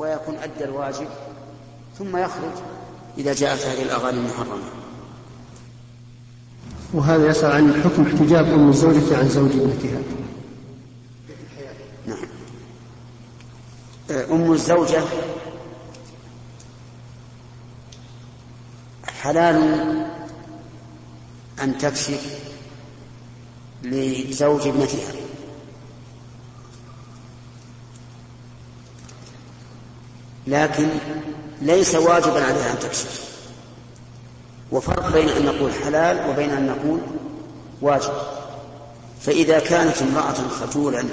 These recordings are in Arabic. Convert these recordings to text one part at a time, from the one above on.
ويكون أدى الواجب ثم يخرج إذا جاءت هذه الأغاني المحرمة. وهذا يسأل عن حكم احتجاب أم الزوجة عن زوج ابنتها. نعم. أم الزوجة حلال أن تكشف لزوج ابنتها، لكن ليس واجبا عليها أن تكشف. وفرق بين أن نقول حلال وبين أن نقول واجب. فإذا كانت امرأة خجولا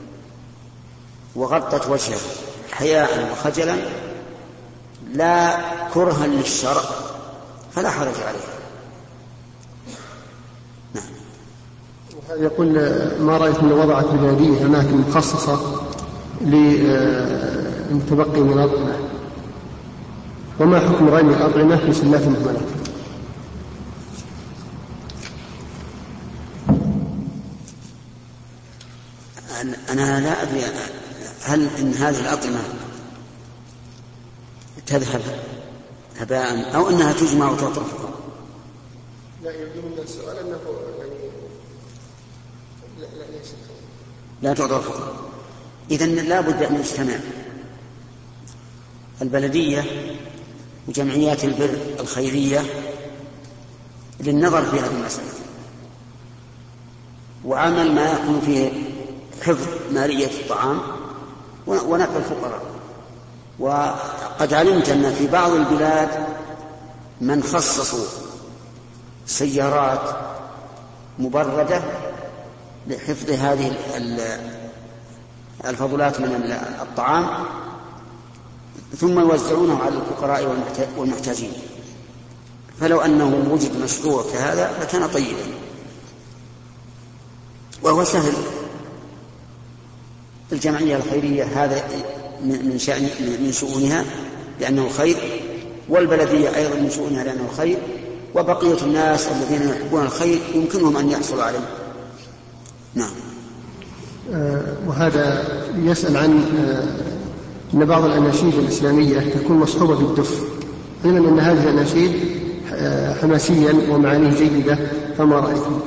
وغطت وجهها حياء وخجلا لا كرها للشرع فلا حرج عليها. نعم. وهذا يقول ما رأيت من وضعت بلادية أماكن مخصصة للمتبقي من الأطعمة، وما حكم رمي الأطعمة في سلات المهملات؟ أنا لا أدري هل إن هذه الأطعمة تذهب هباء أو أنها تجمع وتطرح. لا يبدو من السؤال أنه لا تعطى. إذن لا بد أن يجتمع البلدية وجمعيات البر الخيرية للنظر في هذه المسألة وعمل ما يكون فيه حفظ مالية الطعام ونقل الفقراء. وقد علمت أن في بعض البلاد من خصصوا سيارات مبردة لحفظ هذه الفضلات من الطعام ثم يوزعونه على الفقراء والمحتاجين. فلو أنه وجد مشروع كهذا لكان طيبا وهو سهل. الجمعية الخيرية هذا من شؤونها لأنه خير، والبلدية أيضا من شؤونها لأنه خير، وبقية الناس الذين يحبون الخير يمكنهم أن يحصلوا عليه. نعم. وهذا يسأل عن أن بعض الأناشيد الإسلامية تكون مصحوبة بالدف، علما أن هذه الأناشيد حماسيا ومعانيه جيدة، فما رأيكم؟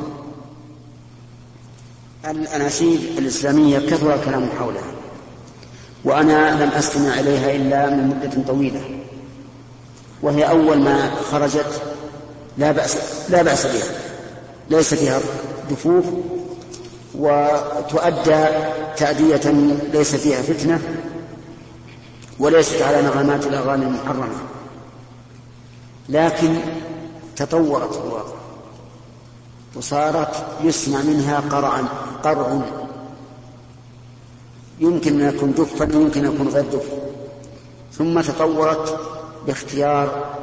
الأناشيد الإسلامية كثر الكلام حولها، وأنا لم أستمع إليها إلا من مدة طويلة، وهي أول ما خرجت لا بأس بها، ليس فيها دفوف وتؤدى تأدية ليس فيها فتنة وليست على نغمات الأغاني المحرمة، لكن تطورت الواقع وصارت يسمع منها قرع، يمكن أن يكون دفا يمكن أن يكون غير دف، ثم تطورت باختيار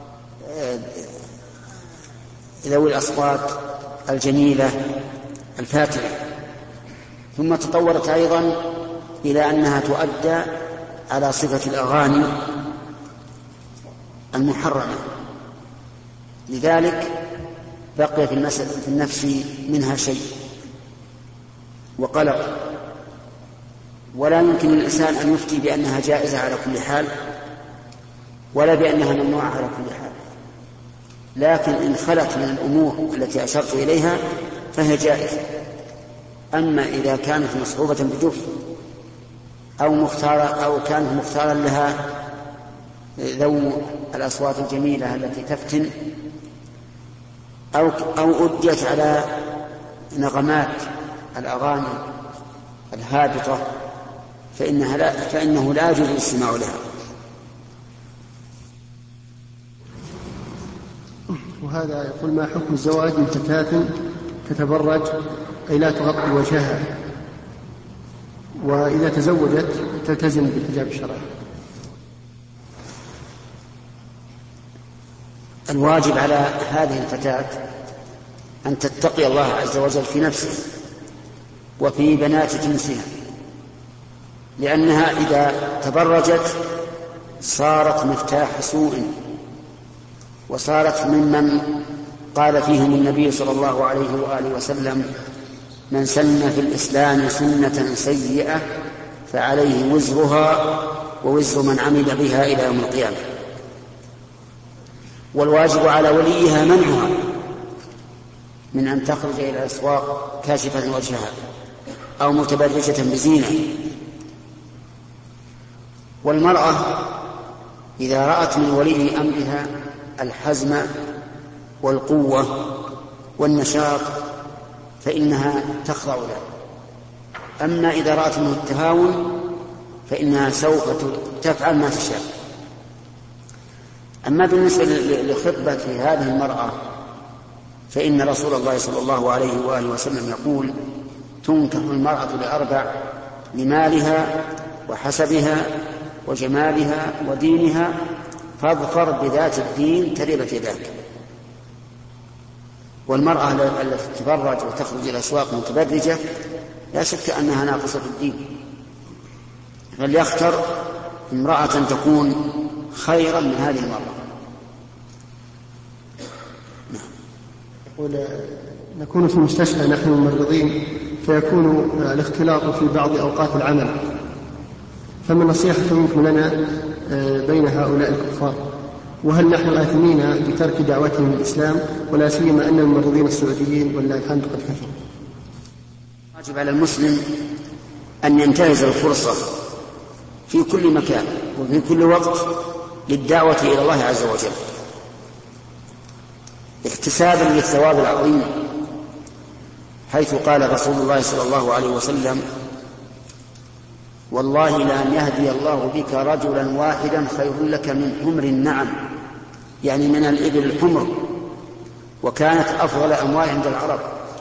ذوي الأصوات الجميلة الفاتحة، ثم تطورت أيضا إلى أنها تؤدى على صفة الأغاني المحرمة. لذلك بقي في النفس منها شيء وقلق، ولا يمكن للإنسان أن يفتي بأنها جائزة على كل حال ولا بأنها ممنوعة على كل حال، لكن إن خلت من الأمور التي أشرت إليها فهي جائزة. أما إذا كانت مصحوبة بدف أو كانت مختارا لها ذو الأصوات الجميلة التي تفتن أو أديت على نغمات الأغاني الهابطة فإنه لا يجوز الاستماع لها. وهذا يقول ما حكم الزواج من فتاة تتبرج أي لا تغطي وجهها، وإذا تزوجت تلتزم بالحجاب الشرعي؟ الواجب على هذه الفتاة أن تتقي الله عز وجل في نفسها وفي بنات جنسها، لأنها إذا تبرجت صارت مفتاح سوء، وصارت ممن قال فيهم النبي صلى الله عليه وآله وسلم من سن في الإسلام سنة سيئة فعليه وزرها ووزر من عمل بها إلى يوم القيامة. والواجب على وليها منعها من أن تخرج إلى الأسواق كاشفة وجهها أو متبرجة بزينة. والمرأة إذا رأت من ولي أمرها الحزم والقوة والنشاط فإنها تخضع له. أما إذا رأت منه التهاون فإنها سوف تفعل ما تشاء. أما بالنسبة لخطبة هذه المرأة فإن رسول الله صلى الله عليه وآله وسلم يقول: تنكح المرأة ل4: لمالها وحسبها وجمالها ودينها، فاظفر بذات الدين تربت يداك. والمرأة التي تتبرج وتخرج إلى الأسواق متبرجة لا شك أنها ناقصة الدين، فليختر امرأة تكون خيرا من هذه المرأة. يقول: نكون في المستشفى نحن الممرضين فيكون الاختلاط في بعض أوقات العمل، فما النصيحة يمكن لنا بين هؤلاء الكفار؟ وهل نحن آثمين بترك دعوتهم للإسلام، ولا سيما أن الممرضين السعوديين والله الحمد قد كفروا؟ واجب على المسلم أن ينتهز الفرصة في كل مكان وفي كل وقت للدعوة إلى الله عز وجل اكتسابا للثواب العظيم، حيث قال رسول الله صلى الله عليه وسلم: والله لأن يهدي الله بك رجلا واحدا خير لك من حمر النعم، يعني من الإبل الحمر، وكانت أفضل أموال عند العرب.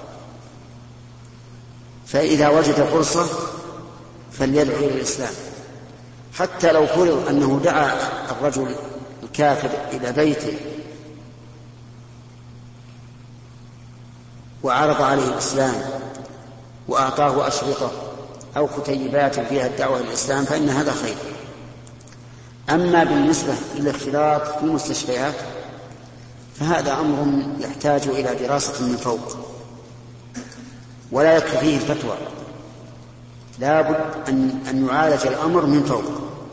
فإذا وجد فرصة فليدعو إلى الإسلام، حتى لو فرض أنه دعا الرجل الكافر إلى بيته وعرض عليه الإسلام وأعطاه أشرطة أو كتيبات فيها الدعوة إلى الإسلام فإن هذا خير. أما بالنسبة للاختلاط في المستشفيات فهذا أمر يحتاج إلى دراسة من فوق، ولا يكفي فيه الفتوى، لا بد أن يعالج الأمر من فوق.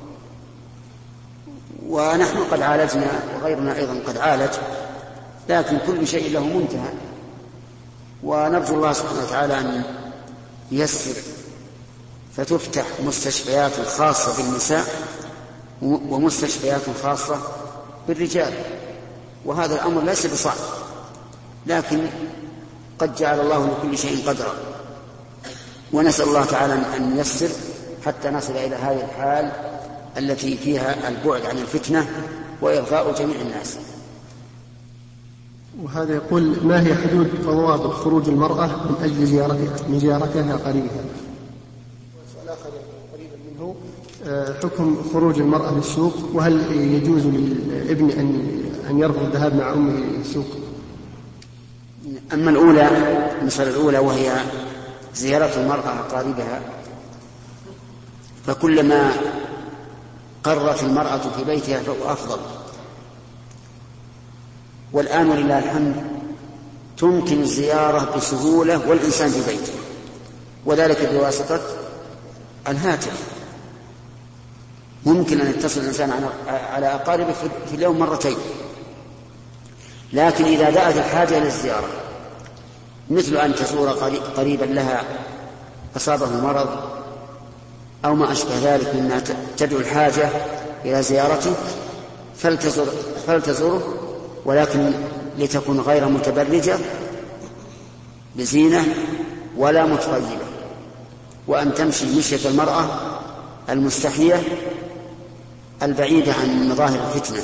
ونحن قد عالجنا وغيرنا أيضا قد عالج، لكن كل شيء له منتهى، ونرجو الله سبحانه وتعالى أن ييسر فتفتح مستشفيات خاصة بالنساء ومستشفيات خاصة بالرجال، وهذا الأمر ليس بصعب، لكن قد جعل الله لكل شيء قدرا، ونسأل الله تعالى أن ييسر حتى نصل إلى هذه الحال التي فيها البعد عن الفتنة وإرضاء جميع الناس. وهذا يقول: ما هي حدود وضوابط خروج المرأة من أجل زيارتها قريبها؟ سؤال آخر قريبا منه: حكم خروج المرأة للسوق، وهل يجوز للابن أن يرفض الذهاب مع أمه للسوق؟ أما الأولى، المسألة الأولى وهي زيارة المرأة قريبها، فكلما قرت المرأة في بيتها فهو أفضل. والآن ولله الحمد تمكن الزيارة بسهولة والإنسان في بيته، وذلك بواسطة الهاتف. ممكن أن يتصل الإنسان على أقاربه في اليوم مرتين، لكن إذا دعت الحاجة إلى الزيارة، مثل أن تزور قريبا لها أصابه مرض أو ما أشبه ذلك مما تدعو الحاجة إلى زيارته، فلتزوره، ولكن لتكن غير متبرجة بزينة ولا متطيبة، وأن تمشي مشية المرأة المستحية البعيدة عن مظاهر الفتنة.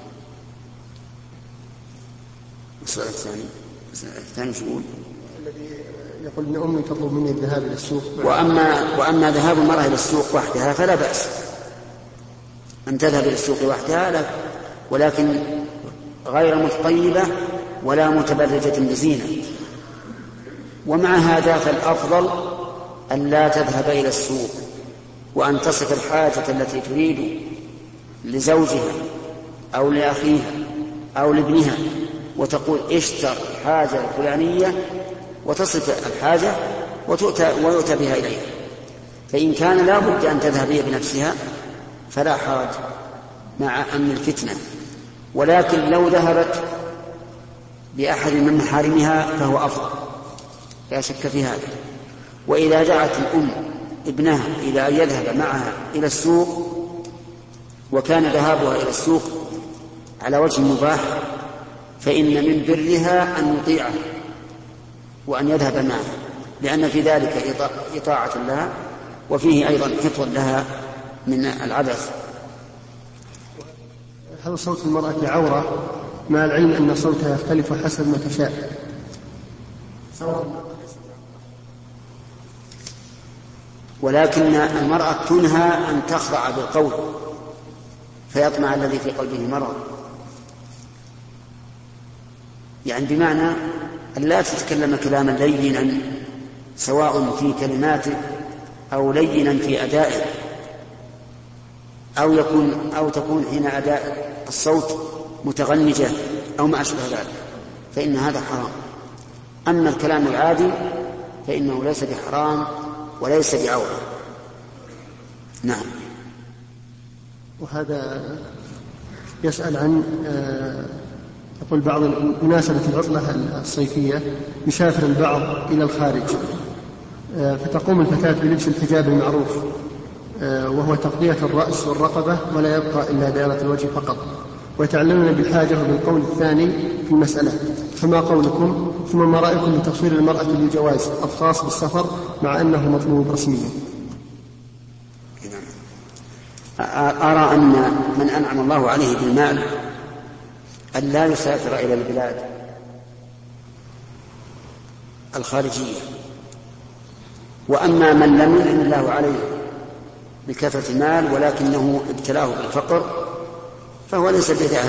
السؤال الثاني شؤون الذي يقول إن أمي تطلب مني الذهاب إلى السوق، وأما ذهاب المرأة إلى السوق وحدها فلا بأس أن تذهب إلى السوق وحدها، لا، ولكن غير متطيبة ولا متبرجة بزينة. ومع هذا فالأفضل أن لا تذهب إلى السوق، وأن تصف الحاجة التي تريد لزوجها أو لأخيها أو لابنها، وتقول: اشتر حاجة فلانية، وتصف الحاجة ويؤتى بها إليها. فإن كان لا بد أن تذهب هي بنفسها فلا حرج مع أمن الفتنة، ولكن لو ذهبت بأحد من محارمها فهو أفضل، لا شك في هذا. وإذا دعت الأم ابنها إلى أن يذهب معها إلى السوق وكان ذهابها إلى السوق على وجه مباح فإن من برها أن يطيعه وأن يذهب معه، لأن في ذلك إطاعة لها وفيه أيضا حفظ لها من العبث. هل صوت المرأة عورة مع العلم أن صوتها يختلف حسب ما تشاء؟ ولكن المرأة تنهى أن تخضع بالقول فيطمع الذي في قلبه مرض، يعني بمعنى أن لا تتكلم كلاما لينا سواء في كلماته أو لينا في أدائه، أو تكون حين أداء الصوت متغنجة أو ما أشبه ذلك، فإن هذا حرام. أما الكلام العادي فإنه ليس بحرام وليس بعورة. نعم. وهذا يسأل عن يقول بعض مناسبة العطلة الصيفية يسافر البعض إلى الخارج فتقوم الفتاة بلبس الحجاب المعروف وهو تغطية الرأس والرقبة ولا يبقى إلا دائرة الوجه فقط، ويتعلمون بالحاجة وبالقول الثاني في المسألة، فما قولكم؟ ثم ما رأيكم بتصوير المرأة للجواز الخاص بالسفر مع أنه مطلوب رسميا؟ أرى أن من أنعم الله عليه بالمال أن لا يسافر إلى البلاد الخارجية، وأما من لم ينعم الله عليه بكثرة المال ولكنه ابتلاه بالفقر فهو ليس بذاهب،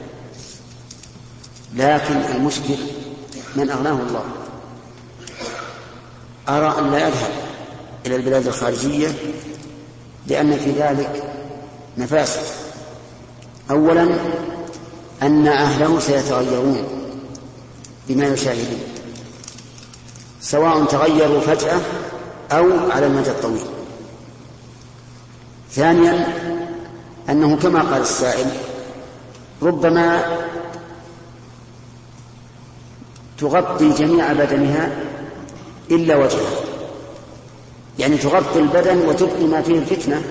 لكن المشكل من أغناه الله. أرى أن لا يذهب إلى البلاد الخارجية لأن في ذلك مفاسد. أولا أن أهله سيتغيرون بما يشاهدون، سواء تغيروا فجأة أو على المدى الطويل. ثانيا أنه كما قال السائل ربما تغطي جميع بدنها إلا وجهها، يعني تغطي البدن وتبقي ما فيه الفتنة،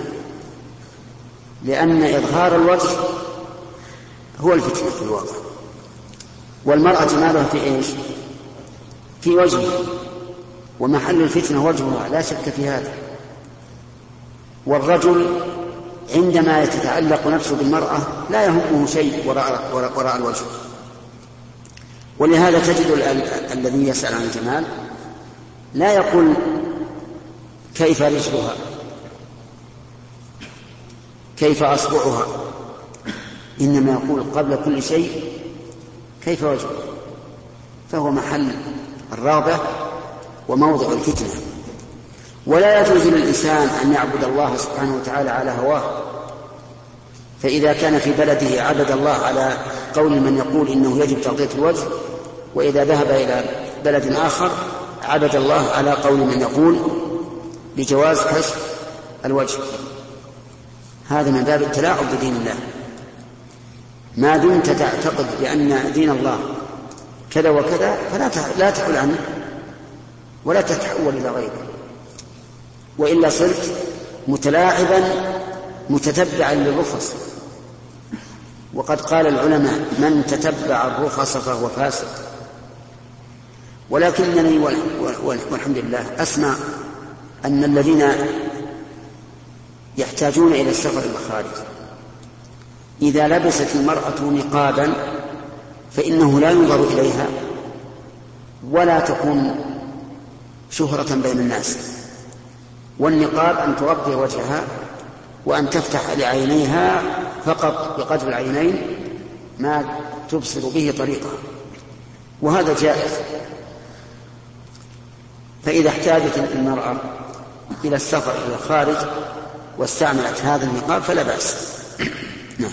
لأن إظهار الوجه هو الفتنة في الواقع، والمرأة مالها في إيش؟ في وجهها، ومحل الفتنة وجهها لا شك في هذا. والرجل عندما يتعلق نفسه بالمرأة لا يهمه شيء وراء الوجه، ولهذا تجد الذي يسأل عن الجمال لا يقول كيف رجلها كيف أصبعها، إنما يقول قبل كل شيء كيف وجهه، فهو محل الرغبة وموضع الفتنة. ولا يجوز للإنسان أن يعبد الله سبحانه وتعالى على هواه، فإذا كان في بلده عبد الله على قول من يقول إنه يجب تغطية الوجه، وإذا ذهب إلى بلد آخر عبد الله على قول من يقول بجواز كشف الوجه. هذا من باب التلاعب بدين الله. ما دمت تعتقد بأن دين الله كذا وكذا فلا تحول عنه ولا تتحول إلى غيره، وإلا صرت متلاعبا متتبعا للرخص. وقد قال العلماء من تتبع الرخص فهو فاسق. ولكنني والحمد لله أسمع أن الذين يحتاجون إلى السفر إلى الخارج إذا لبست المرأة نقابا فإنه لا ينظر إليها ولا تكون شهرة بين الناس، والنقاب أن تغطي وجهها وأن تفتح لعينيها فقط بقدر العينين ما تبصر به طريقها، وهذا جائز. فإذا احتاجت المرأة إلى السفر إلى الخارج واستعملت هذا النقاب فلا بأس. نعم.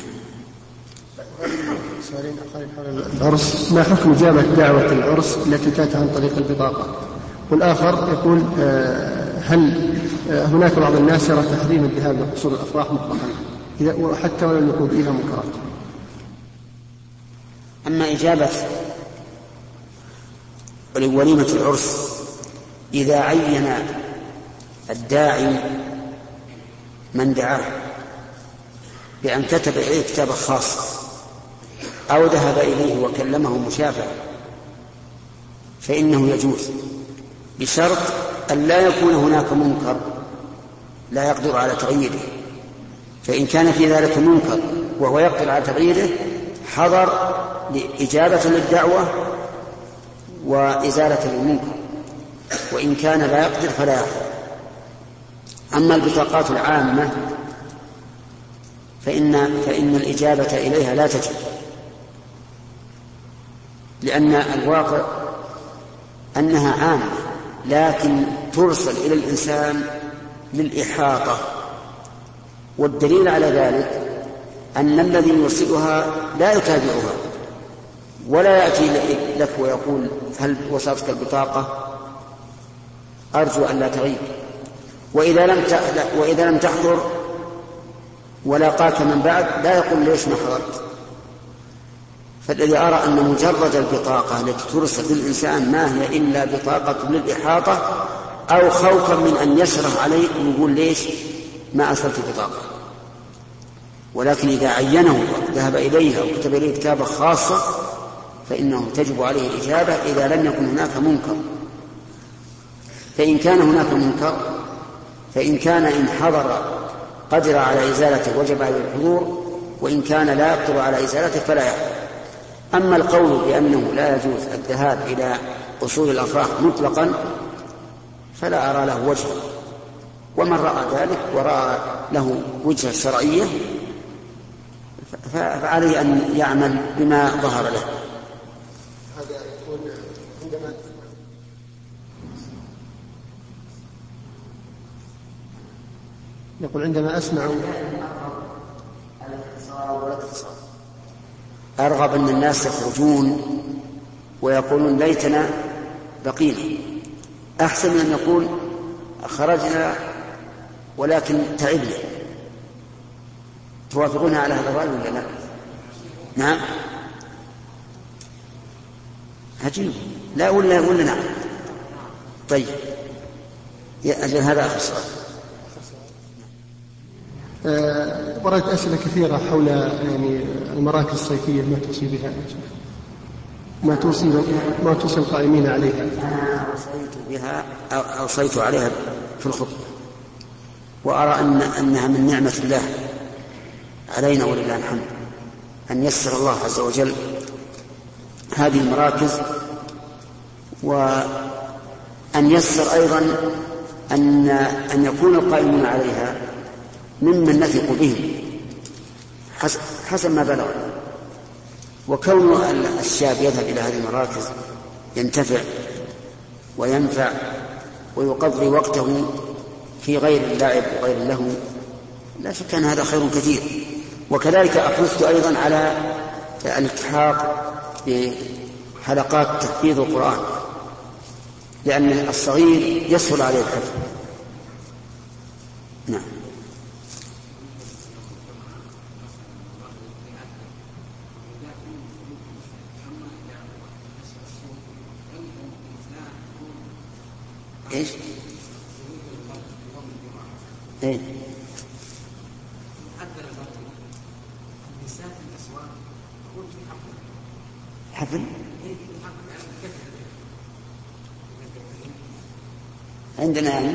سؤالين آخرين حول العرس. ما حكم إجابة دعوة العرس التي تأتي عن طريق البطاقة؟ والآخر يقول هل هناك بعض الناس يرى تحريم الذهاب لقصور الأفراح مطلقا؟ حتى ولم يكون فيها منكرات. أما إجابة وليمة العرس إذا عين الداعي من دعاه بأن كتب إليه كتابا خاصا أو ذهب إليه وكلمه مشافهة فإنه يجوز، بشرط أن لا يكون هناك منكر لا يقدر على تغييره. فإن كان في ذلك منكر وهو يقدر على تغييره حضر إجابة للدعوة وإزالة للمنكر، وإن كان لا يقدر فلا يحضر. أما البطاقات العامة فإن الإجابة إليها لا تجب، لأن الواقع أنها عامة لكن ترسل إلى الإنسان للإحاطة، والدليل على ذلك أن الذي يرسلها لا يتابعها ولا يأتي لك ويقول هل وصلتك البطاقة أرجو أن لا تغيب، وإذا لم تحضر ولاقاك من بعد لا يقول ليش ما حضرت. فالذي أرى أن مجرد البطاقة التي ترسل للإنسان ما هي إلا بطاقة للإحاطة أو خوفا من أن يشرح عليه ويقول ليش ما أرسلت بطاقة. ولكن إذا عينه ذهب إليها وكتب إليه كتابة خاصة فإنه تجب عليه الإجابة إذا لم يكن هناك منكر. فإن كان هناك منكر فإن كان إن حضر قدر على إزالته وجب عليه الحضور، وإن كان لا يقدر على إزالته فلا يحضر. أما القول بأنه لا يجوز الذهاب إلى أصول الأفراح مطلقا فلا أرى له وجه، ومن رأى ذلك ورأى له وجه الشرعية فعليه أن يعمل بما ظهر له. يقول عندما أسمع أرغب أن الناس يخرجون ويقولون ليتنا بقينا أحسن من أن يقول خرجنا ولكن تعبنا. توافقون على هذا الرأي ولا لا؟ نعم عجيب، لا ولا نعم. طيب أجل هذا آخر سؤال. وردت أسئلة كثيرة حول يعني المراكز الصيفية ما توصي بها ما توصي القائمين عليها. أنا أوصيت عليها في الخطبة، وأرى أنها من نعمة الله علينا ولله الحمد أن يسر الله عز وجل هذه المراكز، وأن يسر أيضا أن يكون القائمون عليها ممن نثق به حسب ما بلغ. وكون الشاب يذهب إلى هذه المراكز ينتفع وينفع ويقضي وقته في غير اللعب وغير اللهو لا شك أن هذا خير كثير. وكذلك أحث أيضا على الالتحاق بحلقات تحفيظ القرآن، لأن الصغير يسهل عليه الحفظ. نعم. ايش؟ ايه؟ حفل؟ عندنا يعني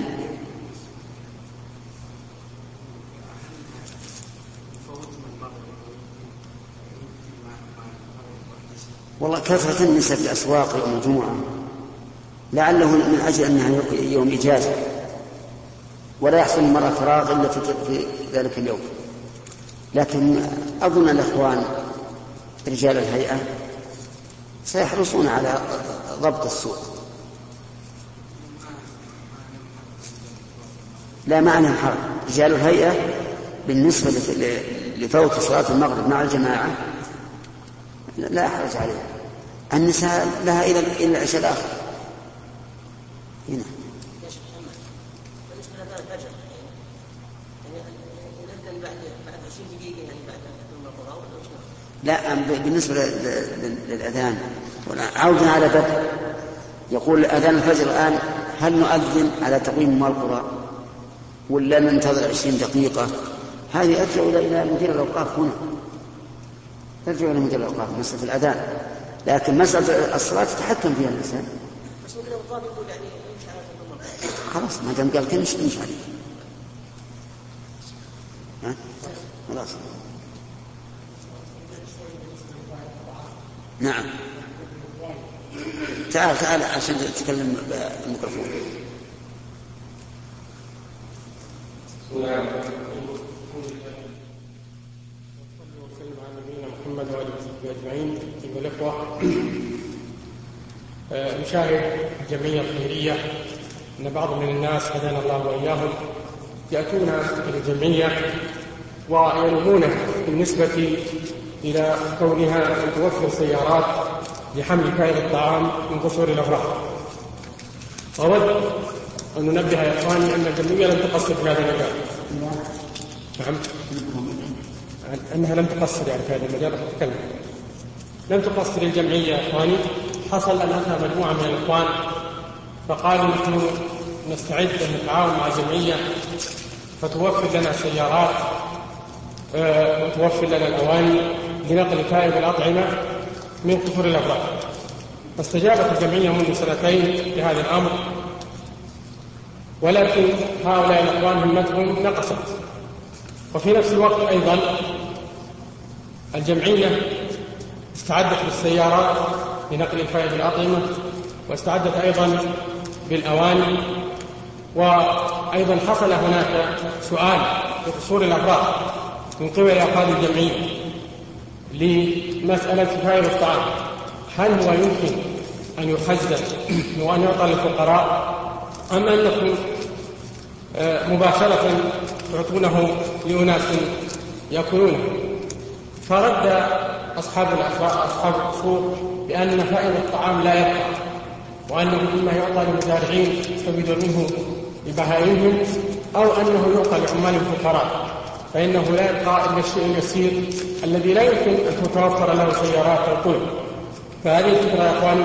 والله كثرة النساء في الأسواق يوم الجمعة لعله من أجل أنها يوم إجازة ولا يحصل المرأة فراغ إلا في ذلك اليوم. لكن أظن الأخوان رجال الهيئة سيحرصون على ضبط السوق. لا معنى الحرج. رجال الهيئة بالنسبة لفوت صلاة المغرب مع الجماعة لا حرج عليها. النساء لها إلى العشاء الآخر. هنا لا، بالنسبة للأذان عودا على بدء يقول أذان الفجر الآن، هل نؤذن على تقويم مال القرى ولا ننتظر 20 دقيقة؟ هذه أرجع إلى مدير الأوقاف هنا، ترجع إلى مدير الأوقاف مسألة الأذان، لكن مسألة الصلاة تتحكم فيها الإنسان. خلاص ما دام قال كل شيء مش عليه. خلاص. نعم. تعال عشان تتكلم بالميكروفون. نعم. وسلم على نبينا محمد وآله وصحبه أجمعين. أيها الأخوة، نشاهد الجمعية الخيرية أن بعض من الناس هدانا الله وإياهم يأتون إلى الجمعية ويلومونها بالنسبة إلى كونها توفر سيارات لحمل كائن الطعام من قصور الأفراح. أود أن ننبه يا إخواني أن الجمعية لم تقصر في هذا المجال. نعم، أنها لم تقصر يعني في هذا المجال. أتكلم لم تقصر الجمعية يا إخواني. حصل أن أتى مجموعة من الإخوان فقالوا نحن نستعد أن نتعاون مع الجمعية فتوفر لنا سيارات وتوفر لنا الأواني لنقل كائن الأطعمة من قصور الأفراح. فاستجابت الجمعية منذ 2 لهذا الأمر، ولكن هؤلاء الأخوان همتهم نقصت. وفي نفس الوقت أيضا الجمعية استعدت بالسيارات لنقل كائن الأطعمة، واستعدت أيضا بالأواني، وأيضا حصل هناك سؤال في قصور الأفراح من قبل أفراد الجمعية لمسألة كفاية الطعام، هل هو يمكن أن يخزن وأن يعطى للفقراء أم أنكم مباشرة تعطونه لأناس يأكلونه؟ فرد أصحاب القصور بأن فائدة الطعام لا يبقى، وأنه إما يعطى للمزارعين يستفيدون منه لبهائمهم، أو أنه يعطى لعمال الفقراء، فإنه لا يبقى إلا الشيء اليسير الذي لا يمكن أن تتوفر له سيارات أو طرق. فهذه الفكرة يا إخواني،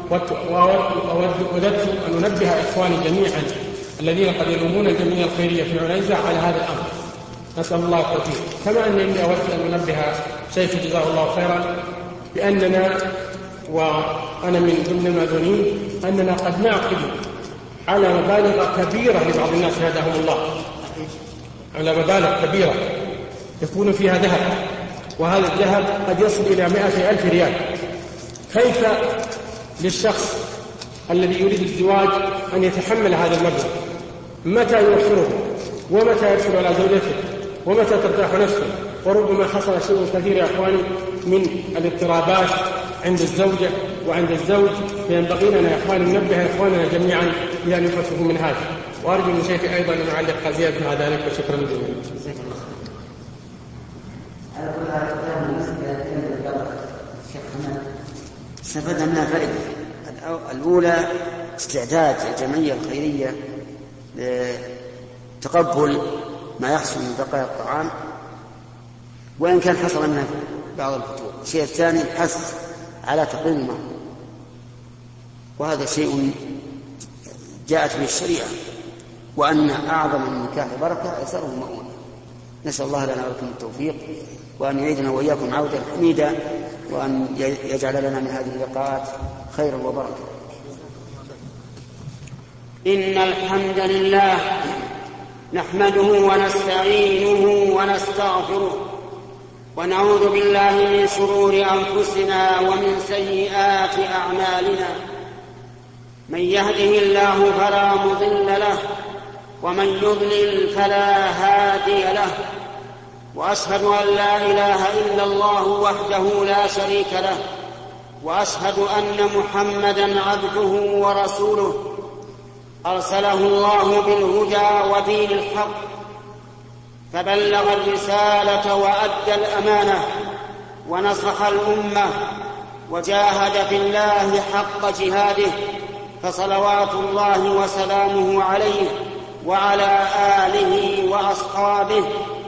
وددت أن أنبه إخواني جميعا الذين قد يلومون الجمعية الخيرية في عنيزة على هذا الأمر. نسأل الله التوفيق. كما أنني أود أن أنبه شيخ جزاه الله خيرا بأننا، وأنا من ضمن المأذونين، أننا قد نعقد على مبالغ كبيرة لبعض الناس هداهم الله، على مبالغ كبيرة يكون فيها ذهب، وهذا الذهب قد يصل إلى 100,000 ريال. كيف للشخص الذي يريد الزواج أن يتحمل هذا المبلغ؟ متى يوفره؟ ومتى يدخل على زوجته؟ ومتى ترتاح نفسه؟ وربما حصل شيء كثير يا أخواني من الاضطرابات عند الزوجة وعند الزوج. فينبغي لنا يا أخواني ننبه إخواننا جميعا إلى أن يخففوا من هذا. وأرجو من شيخي أيضا أن يعلق زيادة على ذلك، وشكرا جزيلا. استفدنا منها فائدة. الأولى استعداد الجمعية الخيرية لتقبل ما يحصل من بقايا الطعام، وإن كان حصل منها بعض الفطور. الشيء الثاني الحث على تقويم المال، وهذا شيء جاءت به الشريعة، وأن أعظم النكاح بركة أيسره مؤونة. نسأل الله لنا ولكم التوفيق، وأن يعيدنا وإياكم عودة حميدة، وأن يجعل لنا من هذه اللقاءات خيرا وبركة. إن الحمد لله نحمده ونستعينه ونستغفره، ونعوذ بالله من شرور أنفسنا ومن سيئات أعمالنا. من يهده الله فلا مضل له، ومن يضلل فلا هادي له. وأشهد أن لا إله إلا الله وحده لا شريك له، وأشهد أن محمدًا عبده ورسوله أرسله الله بالهدى ودين الحق، فبلغ الرسالة وأدى الأمانة ونصح الأمة، وجاهد في الله حق جهاده، فصلوات الله وسلامه عليه وعلى آله وأصحابه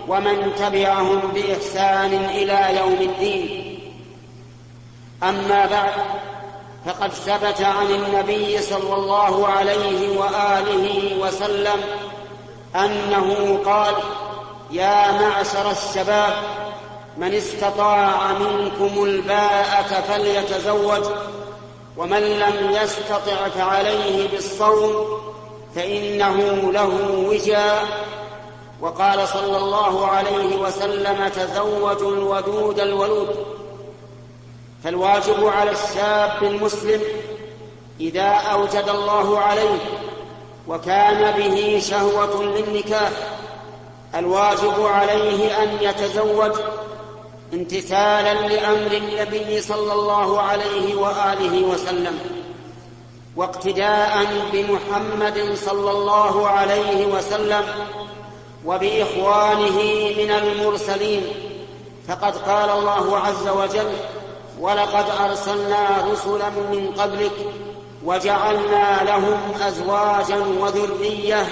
ومن تبعهم بإحسان إلى يوم الدين. أما بعد، فقد ثبت عن النبي صلى الله عليه وآله وسلم أنه قال: يا معشر الشباب، من استطاع منكم الباءة فليتزوج، ومن لم يستطع فعليه بالصوم فإنه له وجاء. وقال صلى الله عليه وسلم: تزوجوا الودود الولود. فالواجب على الشاب المسلم إذا أوجد الله عليه وكان به شهوة للنكاح، الواجب عليه أن يتزوج امتثالا لأمر النبي صلى الله عليه وآله وسلم، واقتداء بمحمد صلى الله عليه وسلم وبإخوانه من المرسلين. فقد قال الله عز وجل: ولقد أرسلنا رسلا من قبلك وجعلنا لهم أزواجا وذرية.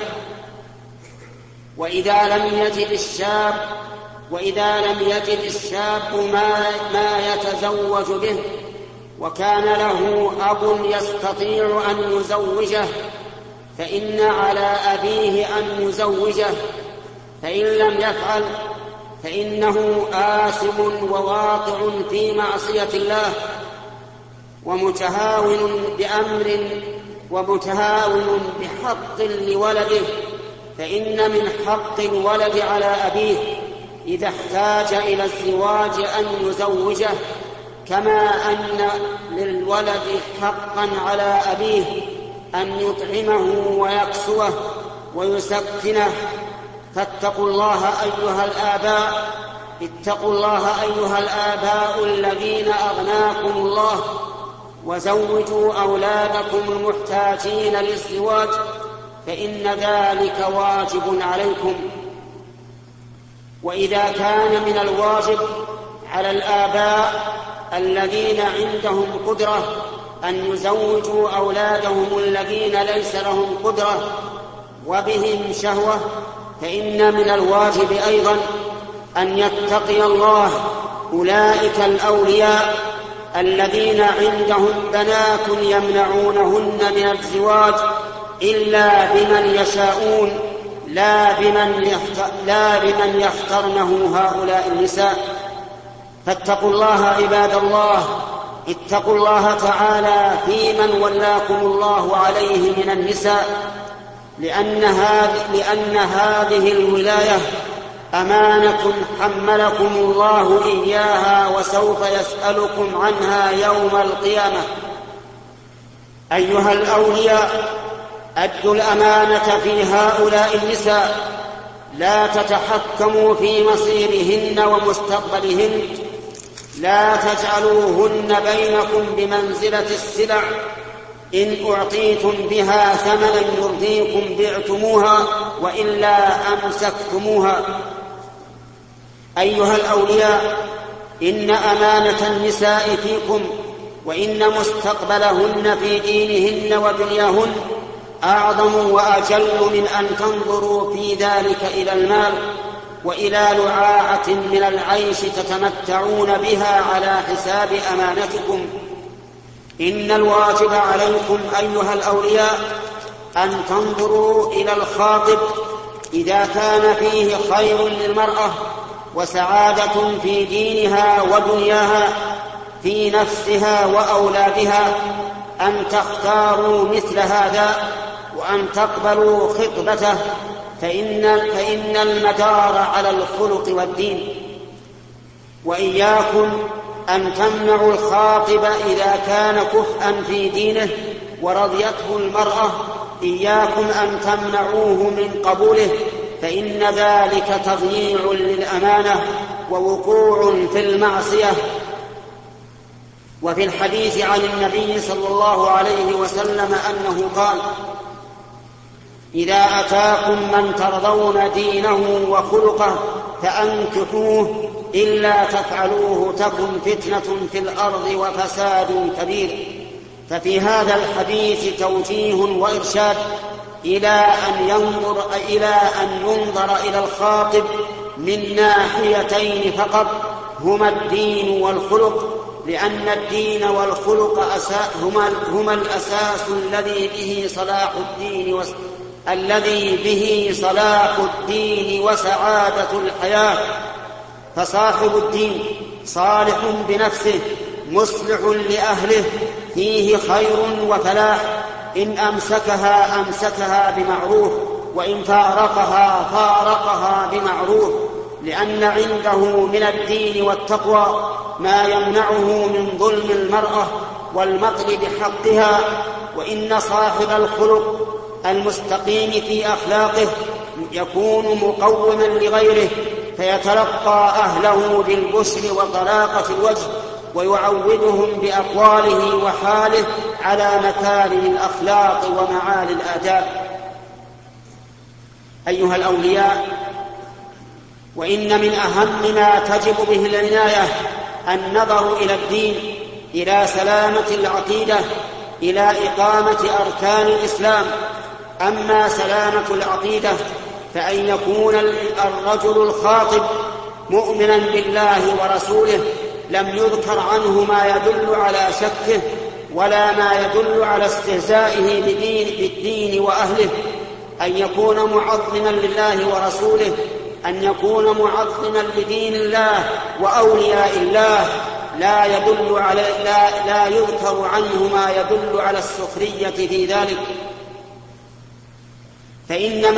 وإذا لم يجد الشاب ما يتزوج به وكان له أب يستطيع أن يزوجه، فإن على أبيه أن يزوجه، فإن لم يفعل فإنه آثم وواقع في معصية الله ومتهاون بأمر ومتهاون بحق لولده. فإن من حق الولد على أبيه إذا احتاج إلى الزواج أن يزوجه، كما أن للولد حقا على أبيه أن يطعمه ويكسوه ويسكنه. فاتقوا الله أيها الآباء الذين أغناكم الله، وزوجوا أولادكم المحتاجين للزواج، فإن ذلك واجب عليكم. وإذا كان من الواجب على الآباء الذين عندهم قدرة أن يزوجوا أولادهم الذين ليس لهم قدرة وبهم شهوة، فإن من الواجب أيضا أن يتقي الله أولئك الأولياء الذين عندهم بنات يمنعونهن من الزواج إلا بمن يشاءون، لا بمن يخترنه هؤلاء النساء. فاتقوا الله عباد الله، اتقوا الله تعالى في من ولاكم الله عليه من النساء، لأن هذه الولاية أمانة حملكم الله إياها وسوف يسألكم عنها يوم القيامة. أيها الأولياء، أدوا الأمانة في هؤلاء النساء، لا تتحكموا في مصيرهن ومستقبلهن، لا تجعلوهن بينكم بمنزلة السلع، إن أعطيتم بها ثمنا يرضيكم بعتموها وإلا أمسكتموها. أيها الأولياء، إن أمانة النساء فيكم وإن مستقبلهن في دينهن ودنياهن أعظم وأجل من أن تنظروا في ذلك إلى المال وإلى لعاعة من العيش تتمتعون بها على حساب أمانتكم. إن الواجب عليكم أيها الأولياء أن تنظروا إلى الخاطب إذا كان فيه خير للمرأة وسعادة في دينها ودنياها في نفسها وأولادها، أن تختاروا مثل هذا وأن تقبلوا خطبته، فإن المدار على الخلق والدين. وإياكم أن تمنعوا الخاطب إذا كان كفءا في دينه ورضيته المرأة، إياكم أن تمنعوه من قبوله، فإن ذلك تضييع للأمانة ووقوع في المعصية. وفي الحديث عن النبي صلى الله عليه وسلم أنه قال: إذا أتاكم من ترضون دينه وخلقه فأنكحوه، إلا تفعلوه تكن فتنة في الأرض وفساد كبير. ففي هذا الحديث توجيه وإرشاد إلى أن ينظر إلى الخاطب من ناحيتين فقط، هما الدين والخلق، لأن الدين والخلق هما الأساس الذي به صلاح الدين وسعادة الحياة. فصاحب الدين صالح بنفسه مصلح لأهله، فيه خير وفلاح، إن أمسكها بمعروف، وإن فارقها بمعروف، لأن عنده من الدين والتقوى ما يمنعه من ظلم المرأة والمطل بحقها. وإن صاحب الخلق المستقيم في أخلاقه يكون مقوما لغيره، فيتلقى أهله بالبشر وطلاقة الوجه، ويعودهم بأقواله وحاله على مكارم الأخلاق ومعالي الآداب. أيها الأولياء، وإن من أهم ما تجب به العناية النظر إلى الدين، إلى سلامة العقيدة، إلى إقامة أركان الإسلام. أما سلامة العقيدة فأن يكون الرجل الخاطب مؤمنا بالله ورسوله، لم يذكر عنه ما يدل على شكه ولا ما يدل على استهزائه بالدين وأهله. أن يكون معظما لله ورسوله، أن يكون معظما لدين الله وأولياء الله، لا يذكر عنه ما يدل على السخرية في ذلك. فإن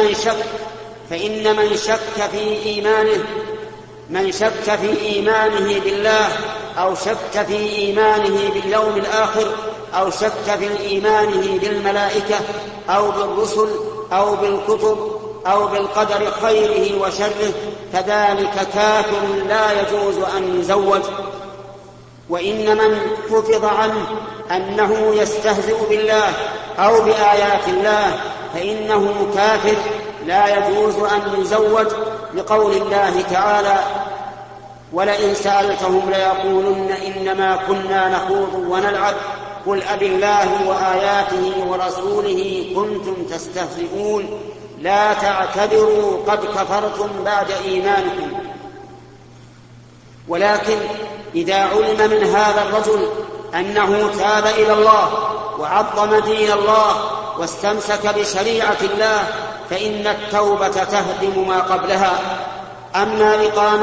من شك في إيمانه بالله، أو شك في إيمانه باليوم الآخر، أو شك في إيمانه بالملائكة أو بالرسل أو بالكتب أو بالقدر خيره وشره، فذلك كافر لا يجوز أن يزوج. وإن من حفظ عنه أنه يستهزئ بالله أو بآيات الله فإنه كافر لا يجوز أن يزوج، لقول الله تعالى: ولئن سألتهم ليقولن إنما كنا نخوض ونلعب قل أبالله وآياته ورسوله كنتم تستهزئون لا تعتذروا قد كفرتم بعد إيمانكم. ولكن إذا علم من هذا الرجل أنه تاب إلى الله وعظم دين الله واستمسك بشريعة الله فإن التوبة تهدم ما قبلها. أما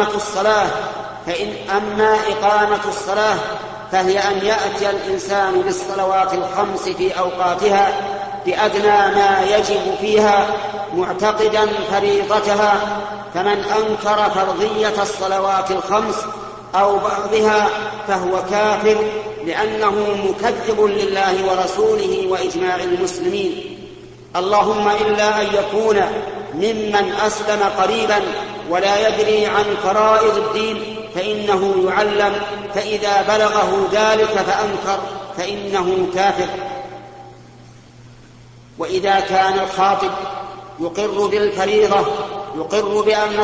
إقامة الصلاة فهي أن يأتي الإنسان بالصلوات الخمس في أوقاتها بأدنى ما يجب فيها معتقدا فريضتها. فمن أنكر فرضية الصلوات الخمس أو بعضها فهو كافر، لأنه مكذب لله ورسوله وإجماع المسلمين. اللهم إلا أن يكون ممن أسلم قريبا ولا يدري عن فرائض الدين فإنه يعلم، فإذا بلغه ذلك فأنكر فإنه كافر. وإذا كان الخاطب يقر بالفريضة، يقر بأن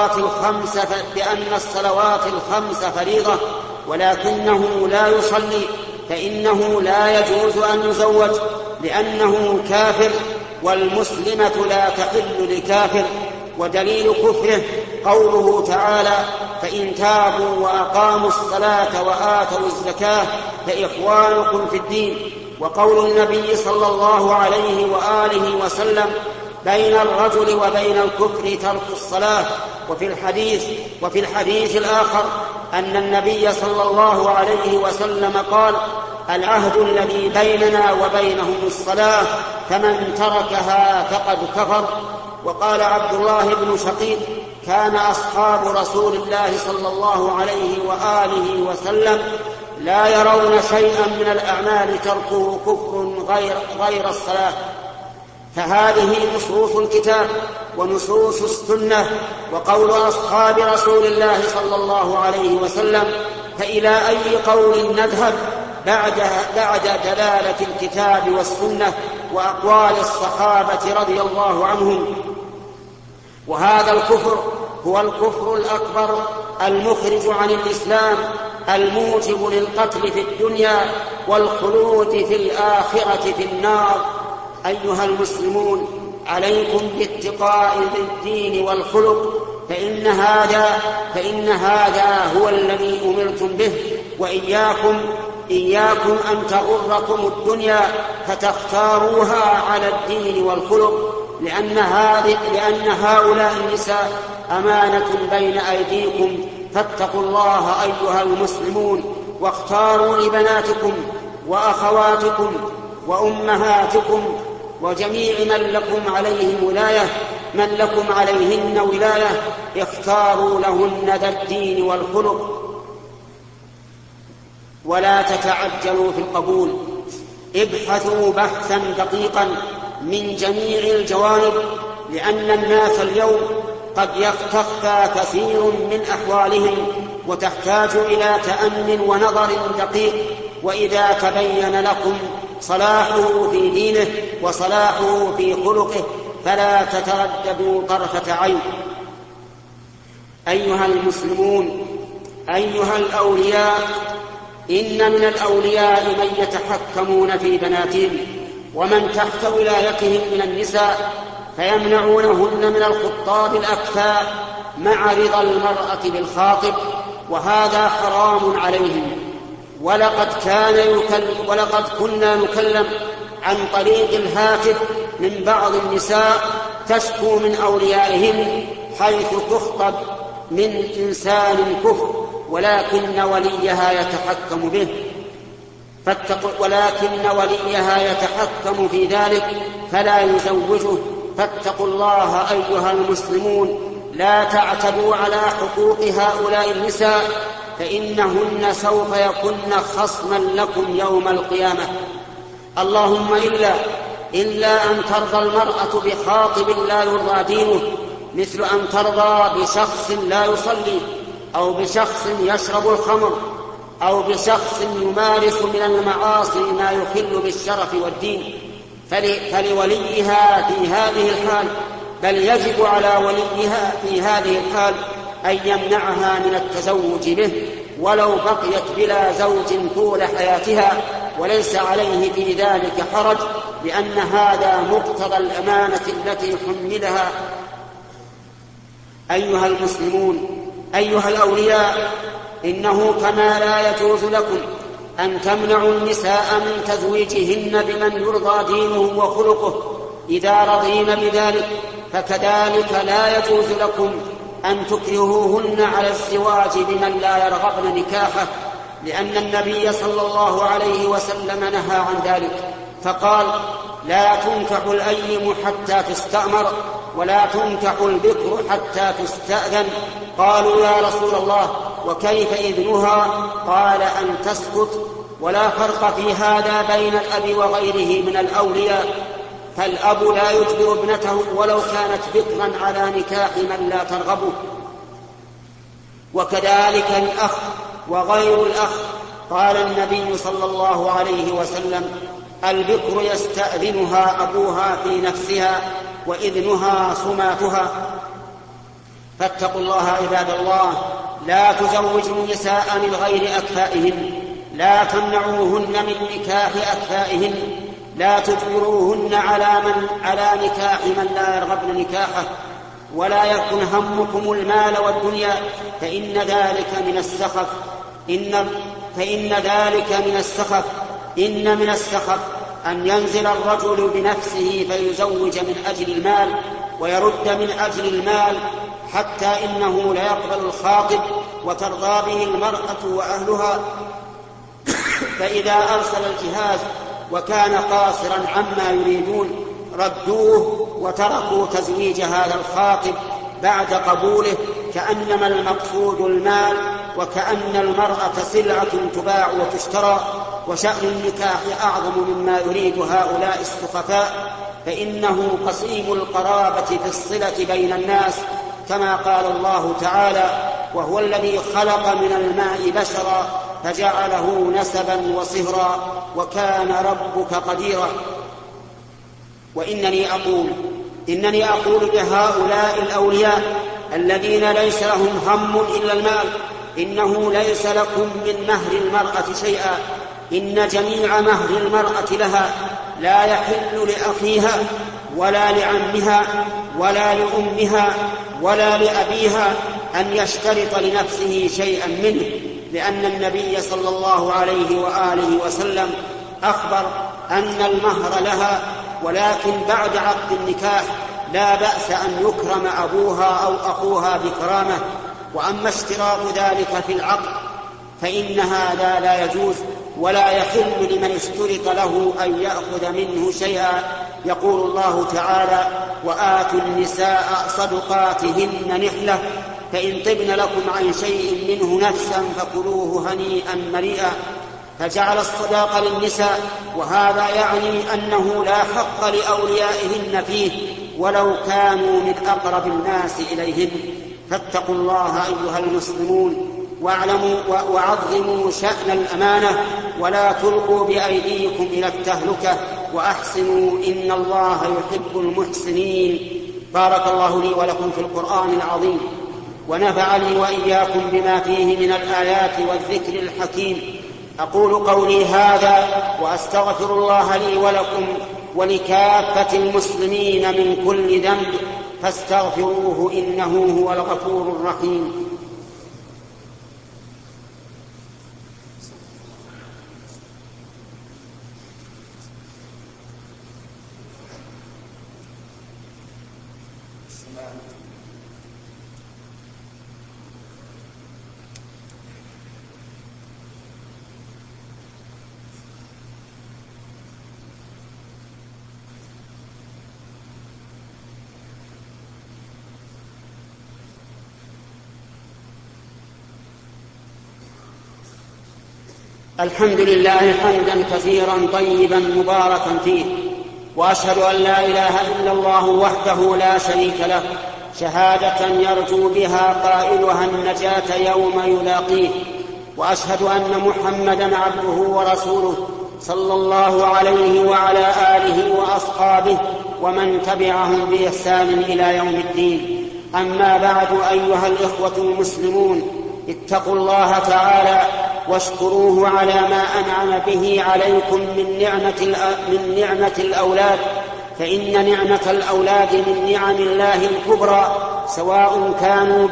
الصلوات الخمس فريضة ولكنه لا يصلي، فإنه لا يجوز أن يزوج لأنه كافر، والمسلمة لا تحل لكافر. ودليل كفره قوله تعالى: فإن تابوا وأقاموا الصلاة وآتوا الزكاة فإخوانكم في الدين. وقول النبي صلى الله عليه وآله وسلم: بين الرجل وبين الكفر ترك الصلاة. وفي الحديث الآخر أن النبي صلى الله عليه وسلم قال: العهد الذي بيننا وبينهم الصلاة فمن تركها فقد كفر. وقال عبد الله بن شقيق: كان أصحاب رسول الله صلى الله عليه وآله وسلم لا يرون شيئا من الأعمال تركه كفر غير الصلاة. فهذه نصوص الكتاب ونصوص السنة وقول أصحاب رسول الله صلى الله عليه وسلم، فإلى أي قول نذهب بعد دلالة الكتاب والسنة وأقوال الصحابة رضي الله عنهم؟ وهذا الكفر هو الكفر الأكبر المخرج عن الإسلام الموجب للقتل في الدنيا والخلود في الآخرة في النار. أيها المسلمون، عليكم باتقاء الدين والخلق، فإن هذا هو الذي أمرتم به، وإياكم أن تغركم الدنيا فتختاروها على الدين والخلق، لأن هؤلاء النساء أمانة بين أيديكم، فاتقوا الله أيها المسلمون، واختاروا لبناتكم وأخواتكم وأمهاتكم وجميع من لكم عليهن ولاية اختاروا لهن ذا الدين والخلق. ولا تتعجلوا في القبول، ابحثوا بحثا دقيقا من جميع الجوانب، لأن الناس اليوم قد يختفى كثير من أحوالهم وتحتاج إلى تأمل ونظر دقيق. وإذا تبين لكم صلاحه في دينه وصلاحه في خلقه فلا تترددوا طرفة عين. أيها المسلمون، أيها الأولياء، إن من الأولياء من يتحكمون في بناتهم ومن تحت ولايتهم من النساء فيمنعونهن من الخطاب الأكفاء مع رضا المرأة بالخاطب، وهذا حرام عليهم. ولقد كنا نكلم عن طريق الهاتف من بعض النساء تشكو من أوليائهم حيث تخطب من إنسان كفر ولكن وليها يتحكم في ذلك فلا يزوجه. فاتقوا الله أيها المسلمون، لا تعتدوا على حقوق هؤلاء النساء، فإنهن سوف يكن خصما لكم يوم القيامة. اللهم إلا أن ترضى المرأة بخاطب لا يرضى دينه، مثل أن ترضى بشخص لا يصلي، أو بشخص يشرب الخمر، أو بشخص يمارس من المعاصي ما يخل بالشرف والدين، فلوليها في هذه الحال، بل يجب على وليها في هذه الحال أن يمنعها من التزوج به ولو بقيت بلا زوج طول حياتها، وليس عليه في ذلك حرج، لأن هذا مقتضى الأمانة التي حملها. أيها المسلمون، أيها الأولياء، إنه كما لا يجوز لكم أن تمنعوا النساء من تزويجهن بمن يرضى دينه وخلقه إذا رضين بذلك، فكذلك لا يجوز لكم أن تكرهوهن على الزواج بمن لا يرغبن نكاحه، لأن النبي صلى الله عليه وسلم نهى عن ذلك، فقال: لا تنكح الأيم حتى تستأمر، ولا تنكح البكر حتى تستأذن. قالوا: يا رسول الله، وكيف إذنها؟ قال: أن تسكت. ولا فرق في هذا بين الأب وغيره من الأولياء، فالأب لا يجبر ابنته ولو كانت بكرا على نكاح من لا ترغبه، وكذلك الأخ وغير الأخ. قال النبي صلى الله عليه وسلم: البكر يستأذنها أبوها في نفسها وإذنها صماتها. فاتقوا الله عباد الله، لا تزوجوا النساء من غير أكفائهن، لا تمنعوهن من نكاح أكفائهن، لا تجبروهن على نكاح من لا يرغبن نكاحه، ولا يكن همكم المال والدنيا، فإن ذلك من السخف أن ينزل الرجل بنفسه فيزوج من أجل المال ويرد من أجل المال، حتى إنه لا يقبل الخاطب وترضى به المرأة وأهلها، فإذا أرسل الجهاز وكان قاصرا عما يريدون ردوه وتركوا تزويج هذا الخاطب بعد قبوله، كأنما المقصود المال، وكأن المرأة سلعة تباع وتشترى، وشأن النكاح أعظم مما يريد هؤلاء السخفاء، فإنه قسيم القرابة في الصلة بين الناس، كما قال الله تعالى: وهو الذي خلق من الماء بشرا فجعله نسبا وصهرا وكان ربك قديرا. إنني أقول بهؤلاء الأولياء الذين ليس لهم هم إلا المال: إنه ليس لكم من مهر المرأة شيئا، إن جميع مهر المرأة لها، لا يحل لأخيها ولا لعمها ولا لأمها ولا لأبيها أن يشترط لنفسه شيئا منه، لأن النبي صلى الله عليه وآله وسلم أخبر أن المهر لها، ولكن بعد عقد النكاح لا بأس أن يكرم أبوها أو أخوها بكرامة. وأما اشتراط ذلك في العقد فإن هذا لا يجوز، ولا يحل لمن اشترط له أن يأخذ منه شيئا. يقول الله تعالى: وآتوا النساء صدقاتهن نحلة فإن طبن لكم عن شيء منه نفسا فكلوه هنيئا مريئا. فجعل الصداق للنساء، وهذا يعني أنه لا حق لأوليائهن فيه ولو كانوا من أقرب الناس إليهن. فاتقوا الله أيها المسلمون، واعلموا وعظموا شأن الأمانة، ولا تلقوا بأيديكم إلى التهلكة، وأحسنوا إن الله يحب المحسنين. بارك الله لي ولكم في القرآن العظيم، ونفعني وإياكم بما فيه من الآيات والذكر الحكيم. أقول قولي هذا وأستغفر الله لي ولكم ولكافة المسلمين من كل ذنب، فاستغفروه إنه هو الغفور الرحيم. الحمد لله حمدا كثيرا طيبا مباركا فيه، وأشهد أن لا إله إلا الله وحده لا شريك له شهادة يرجو بها قائلها النجاة يوم يلاقيه، وأشهد أن محمدا عبده ورسوله صلى الله عليه وعلى آله وأصحابه ومن تبعهم بإحسان إلى يوم الدين. أما بعد، أيها الإخوة المسلمون، اتقوا الله تعالى واشكروه على ما أنعم به عليكم من نعمة الأولاد، فإن نعمة الأولاد من نعم الله الكبرى، سواء كانوا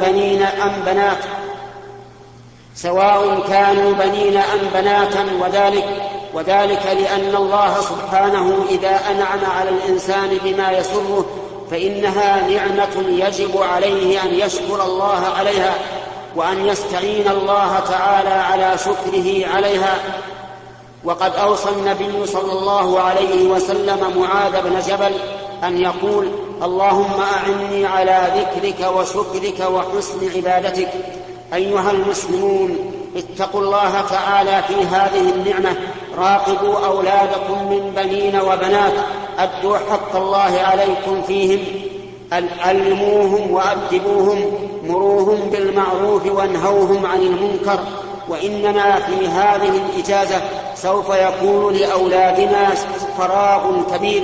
بنين أم بناتا، وذلك لأن الله سبحانه إذا أنعم على الإنسان بما يسره فإنها نعمة يجب عليه أن يشكر الله عليها، وأن يستعين الله تعالى على شكره عليها. وقد أوصى النبي صلى الله عليه وسلم معاذ بن جبل أن يقول: اللهم أعني على ذكرك وشكرك وحسن عبادتك. أيها المسلمون، اتقوا الله تعالى في هذه النعمة، راقبوا أولادكم من بنين وبنات، أدوا حق الله عليكم فيهم، علموهم وأدبوهم، مروهم بالمعروف وانهوهم عن المنكر. وإننا في هذه الإجازة سوف يكون لأولادنا فراغ كبير،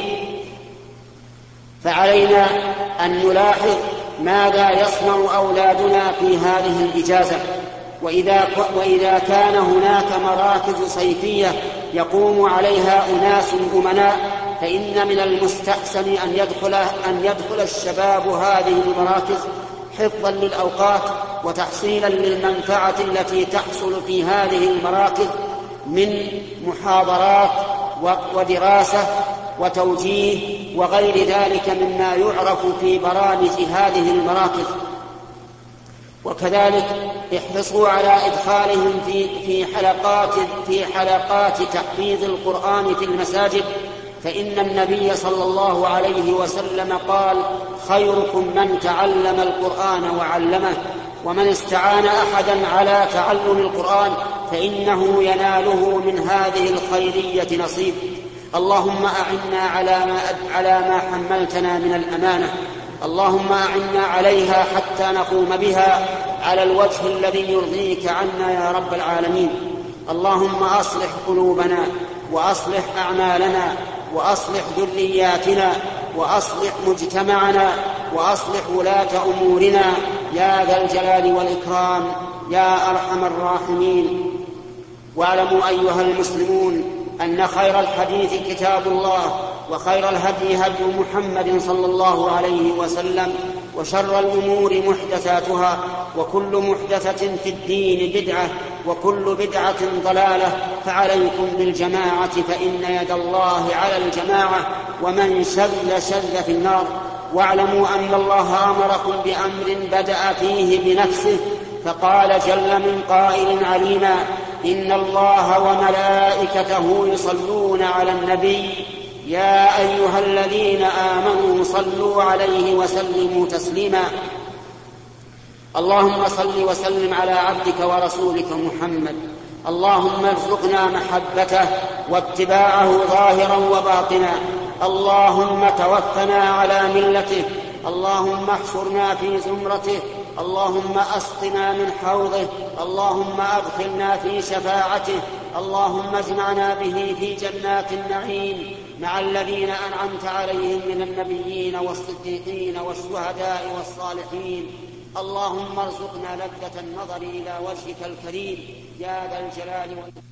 فعلينا أن نلاحظ ماذا يصنع أولادنا في هذه الإجازة. وإذا كان هناك مراكز صيفية يقوم عليها أناس أمناء، فإن من المستحسن أن يدخل الشباب هذه المراكز حفظا للأوقات وتحصيلا للمنفعة التي تحصل في هذه المراكز من محاضرات ودراسة وتوجيه وغير ذلك مما يعرف في برامج هذه المراكز. وكذلك احرصوا على إدخالهم في حلقات تحفيظ القرآن في المساجد، فإن النبي صلى الله عليه وسلم قال: خيركم من تعلم القرآن وعلمه، ومن استعان أحدا على تعلم القرآن فإنه يناله من هذه الخيرية نصيب. اللهم أعنا على ما حملتنا من الأمانة، اللهم أعنا عليها حتى نقوم بها على الوجه الذي يرضيك عنا يا رب العالمين. اللهم أصلح قلوبنا وأصلح أعمالنا وأصلح ذرياتنا وأصلح مجتمعنا وأصلح ولاة أمورنا يا ذا الجلال والإكرام يا أرحم الراحمين. واعلموا أيها المسلمون أن خير الحديث كتاب الله، وخير الهدي هدي محمد صلى الله عليه وسلم، وشر الأمور محدثاتها وكل محدثة في الدين بدعة وكل بدعة ضلالة فعليكم بالجماعة فإن يد الله على الجماعة ومن شذ في النار. واعلموا أن الله أمركم بأمر بدأ فيه بنفسه فقال جل من قائل عليما إن الله وملائكته يصلون على النبي يا أيها الذين آمنوا صلوا عليه وسلموا تسليما. اللهم صل وسلم على عبدك ورسولك محمد. اللهم ارزقنا محبته واتباعه ظاهرا وباطنا. اللهم توفنا على ملته. اللهم احشرنا في زمرته. اللهم اسقنا من حوضه. اللهم ادخلنا في شفاعته. اللهم اجمعنا به في جنات النعيم مع الذين أنعمت عليهم من النبيين والصديقين والشهداء والصالحين. اللهم ارزقنا لذة النظر إلى وجهك الكريم يا ذا الجلال والإكرام.